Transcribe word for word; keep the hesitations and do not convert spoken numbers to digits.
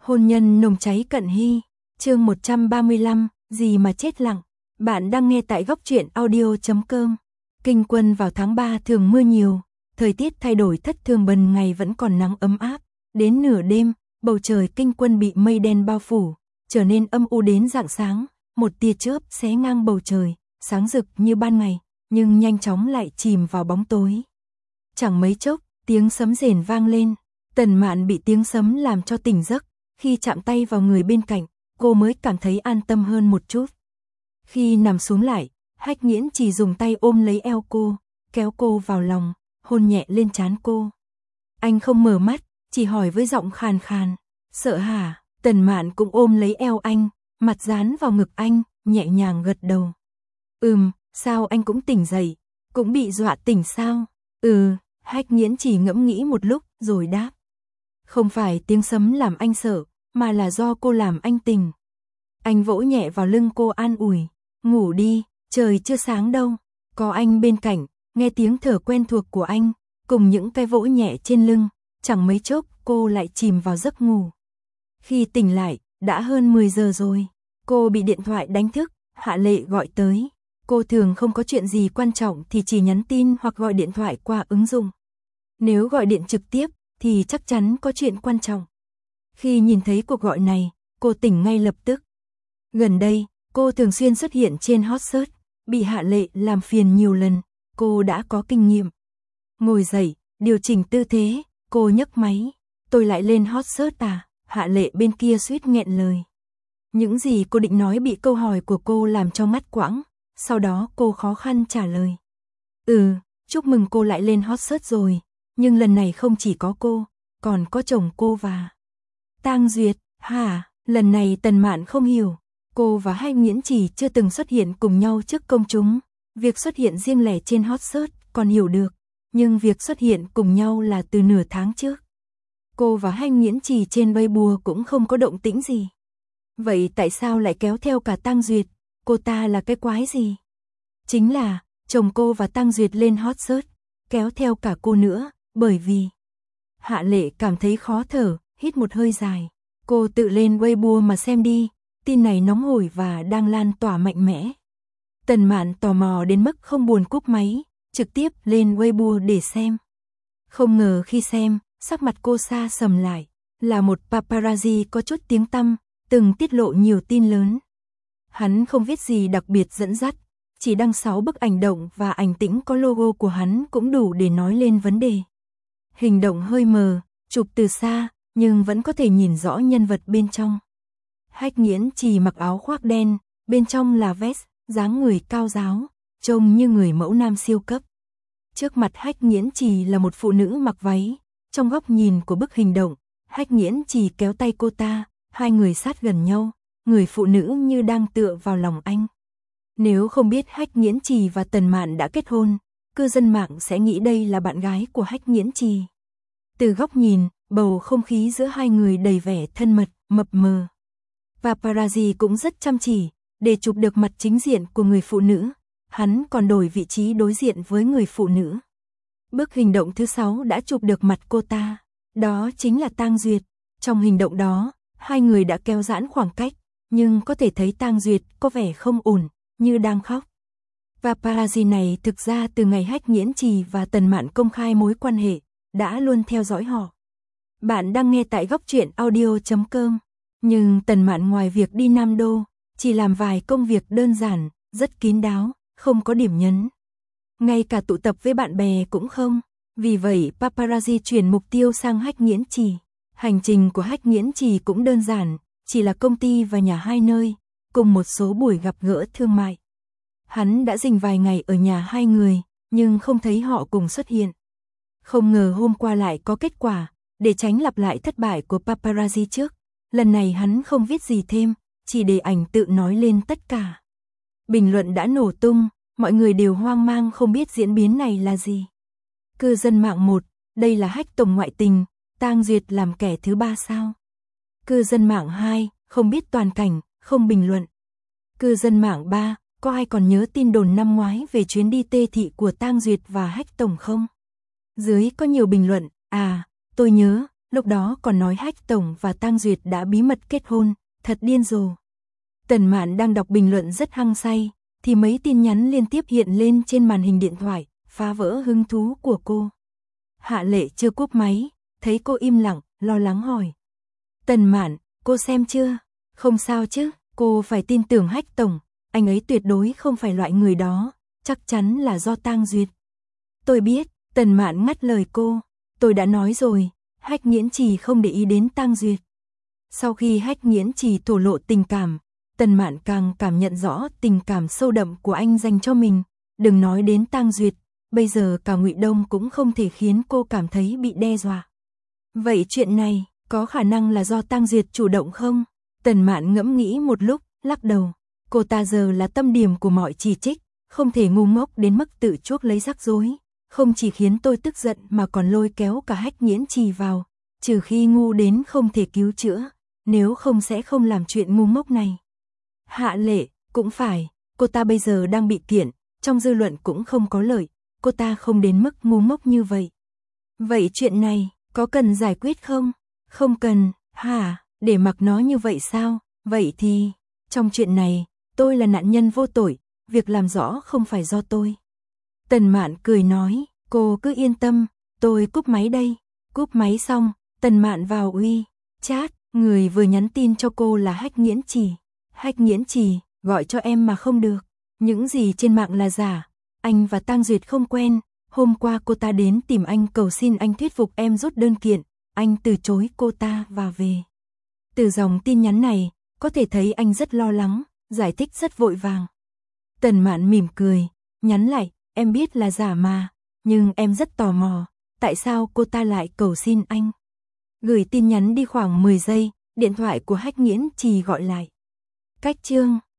Hôn nhân nồng cháy cận hy, chương một trăm ba mươi lăm, gì mà chết lặng. Bạn đang nghe tại góc truyện audio chấm com. Kinh Quân vào tháng ba thường mưa nhiều, thời tiết thay đổi thất thường, ban ngày vẫn còn nắng ấm áp, đến nửa đêm, bầu trời Kinh Quân bị mây đen bao phủ, trở nên âm u đến rạng sáng, một tia chớp xé ngang bầu trời, sáng rực như ban ngày, nhưng nhanh chóng lại chìm vào bóng tối. Chẳng mấy chốc, tiếng sấm rền vang lên, Tần Mạn bị tiếng sấm làm cho tỉnh giấc, khi chạm tay vào người bên cạnh, cô mới cảm thấy an tâm hơn một chút. Khi nằm xuống lại, Hách Nghiễn chỉ dùng tay ôm lấy eo cô, kéo cô vào lòng, hôn nhẹ lên trán cô. Anh không mở mắt, chỉ hỏi với giọng khàn khàn, sợ hả? Tần Mạn cũng ôm lấy eo anh, mặt dán vào ngực anh, nhẹ nhàng gật đầu. Ừm, sao anh cũng tỉnh dậy, cũng bị dọa tỉnh sao? Ừ, Hách Nghiễn chỉ ngẫm nghĩ một lúc, rồi đáp. Không phải tiếng sấm làm anh sợ, mà là do cô làm anh tỉnh. Anh vỗ nhẹ vào lưng cô an ủi, ngủ đi, trời chưa sáng đâu. Có anh bên cạnh, nghe tiếng thở quen thuộc của anh, cùng những cái vỗ nhẹ trên lưng, chẳng mấy chốc cô lại chìm vào giấc ngủ. Khi tỉnh lại, đã hơn mười giờ rồi, cô bị điện thoại đánh thức, Hạ Lệ gọi tới. Cô thường không có chuyện gì quan trọng thì chỉ nhắn tin hoặc gọi điện thoại qua ứng dụng. Nếu gọi điện trực tiếp, thì chắc chắn có chuyện quan trọng. Khi nhìn thấy cuộc gọi này, cô tỉnh ngay lập tức. Gần đây, cô thường xuyên xuất hiện trên hot search, bị Hạ Lệ làm phiền nhiều lần, cô đã có kinh nghiệm. Ngồi dậy, điều chỉnh tư thế, cô nhấc máy. Tôi lại lên hot search à? Hạ Lệ bên kia suýt nghẹn lời. Những gì cô định nói bị câu hỏi của cô làm cho ngắt quãng, sau đó cô khó khăn trả lời. Ừ, chúc mừng cô lại lên hot search rồi, nhưng lần này không chỉ có cô, còn có chồng cô và Tang Duyệt. Hả? Lần này Tần Mạn không hiểu, cô và Hách Nghiễn chỉ chưa từng xuất hiện cùng nhau trước công chúng, việc xuất hiện riêng lẻ trên hot search còn hiểu được, nhưng việc xuất hiện cùng nhau là từ nửa tháng trước. Cô và Hách Nghiễn chỉ trên Weibo cũng không có động tĩnh gì. Vậy tại sao lại kéo theo cả Tang Duyệt? Cô ta là cái quái gì? Chính là, chồng cô và Tang Duyệt lên hot search, kéo theo cả cô nữa, bởi vì... Hạ Lệ cảm thấy khó thở, hít một hơi dài. Cô tự lên Weibo mà xem đi, tin này nóng hổi và đang lan tỏa mạnh mẽ. Tần Mạn tò mò đến mức không buồn cúp máy, trực tiếp lên Weibo để xem. Không ngờ khi xem, sắc mặt cô sa sầm lại, là một paparazzi có chút tiếng tăm, từng tiết lộ nhiều tin lớn. Hắn không viết gì đặc biệt dẫn dắt, chỉ đăng sáu bức ảnh động và ảnh tĩnh có logo của hắn cũng đủ để nói lên vấn đề. Hình động hơi mờ, chụp từ xa, nhưng vẫn có thể nhìn rõ nhân vật bên trong. Hách Nghiễn chỉ mặc áo khoác đen, bên trong là vest, dáng người cao ráo, trông như người mẫu nam siêu cấp. Trước mặt Hách Nghiễn chỉ là một phụ nữ mặc váy, trong góc nhìn của bức hình động, Hách Nghiễn chỉ kéo tay cô ta, hai người sát gần nhau, người phụ nữ như đang tựa vào lòng anh. Nếu không biết Hách Nghiễn Trì và Tần Mạn đã kết hôn, cư dân mạng sẽ nghĩ đây là bạn gái của Hách Nghiễn Trì. Từ góc nhìn, bầu không khí giữa hai người đầy vẻ thân mật, mập mờ. Paparazzi cũng rất chăm chỉ, để chụp được mặt chính diện của người phụ nữ, hắn còn đổi vị trí đối diện với người phụ nữ. Bức hình động thứ sáu đã chụp được mặt cô ta, đó chính là Tang Duyệt. Trong hình động đó, hai người đã kéo giãn khoảng cách, nhưng có thể thấy Tang Duyệt có vẻ không ổn, như đang khóc. Paparazzi này thực ra từ ngày Hách Nghiễn Trì và Tần Mạn công khai mối quan hệ, đã luôn theo dõi họ. Bạn đang nghe tại góc truyện audio chấm com. Nhưng Tần Mạn ngoài việc đi Nam Đô, chỉ làm vài công việc đơn giản, rất kín đáo, không có điểm nhấn. Ngay cả tụ tập với bạn bè cũng không. Vì vậy paparazzi chuyển mục tiêu sang Hách Nghiễn Trì. Hành trình của Hách Nghiễn Trì cũng đơn giản, chỉ là công ty và nhà hai nơi, cùng một số buổi gặp gỡ thương mại. Hắn đã dành vài ngày ở nhà hai người, nhưng không thấy họ cùng xuất hiện. Không ngờ hôm qua lại có kết quả, để tránh lặp lại thất bại của paparazzi trước. Lần này hắn không viết gì thêm, chỉ để ảnh tự nói lên tất cả. Bình luận đã nổ tung, mọi người đều hoang mang không biết diễn biến này là gì. Cư dân mạng một, đây là Hách tổng ngoại tình, Tang Duyệt làm kẻ thứ ba sao? Cư dân mạng hai, không biết toàn cảnh, không bình luận. Cư dân mạng ba, có ai còn nhớ tin đồn năm ngoái về chuyến đi tê thị của Tang Duyệt và Hách tổng không? Dưới có nhiều bình luận, à, tôi nhớ, lúc đó còn nói Hách Tổng và Tang Duyệt đã bí mật kết hôn, thật điên rồ. Tần Mạn đang đọc bình luận rất hăng say, thì mấy tin nhắn liên tiếp hiện lên trên màn hình điện thoại, phá vỡ hứng thú của cô. Hạ Lệ chưa cúp máy, thấy cô im lặng, lo lắng hỏi. Tần Mạn, cô xem chưa? Không sao chứ, cô phải tin tưởng Hách Tổng, anh ấy tuyệt đối không phải loại người đó, chắc chắn là do Tang Duyệt. Tôi biết, Tần Mạn ngắt lời cô, tôi đã nói rồi, Hách Nghiễn Trì không để ý đến Tang Duyệt. Sau khi Hách Nghiễn Trì thổ lộ tình cảm, Tần Mạn càng cảm nhận rõ tình cảm sâu đậm của anh dành cho mình, đừng nói đến Tang Duyệt, bây giờ cả Ngụy Đông cũng không thể khiến cô cảm thấy bị đe dọa. Vậy chuyện này, có khả năng là do Tang Duyệt chủ động không? Tần Mạn ngẫm nghĩ một lúc, lắc đầu, cô ta giờ là tâm điểm của mọi chỉ trích, không thể ngu ngốc đến mức tự chuốc lấy rắc rối, không chỉ khiến tôi tức giận mà còn lôi kéo cả Hách Nghiễn Trì vào, trừ khi ngu đến không thể cứu chữa, nếu không sẽ không làm chuyện ngu ngốc này. Hạ Lệ, cũng phải, cô ta bây giờ đang bị kiện, trong dư luận cũng không có lợi, cô ta không đến mức ngu ngốc như vậy. Vậy chuyện này, có cần giải quyết không? Không cần, hả, để mặc nó như vậy sao? Vậy thì, trong chuyện này, tôi là nạn nhân vô tội, việc làm rõ không phải do tôi. Tần Mạn cười nói, cô cứ yên tâm, tôi cúp máy đây. Cúp máy xong, Tần Mạn vào uy chat, người vừa nhắn tin cho cô là Hách Nghiễn Trì. Hách Nghiễn Trì, gọi cho em mà không được. Những gì trên mạng là giả, anh và Tang Duyệt không quen, hôm qua cô ta đến tìm anh cầu xin anh thuyết phục em rút đơn kiện, anh từ chối cô ta và về. Từ dòng tin nhắn này, có thể thấy anh rất lo lắng, giải thích rất vội vàng. Tần Mạn mỉm cười, nhắn lại, em biết là giả mà, nhưng em rất tò mò, tại sao cô ta lại cầu xin anh? Gửi tin nhắn đi khoảng mười giây, điện thoại của Hách Nghiễn Trì gọi lại. Cách chương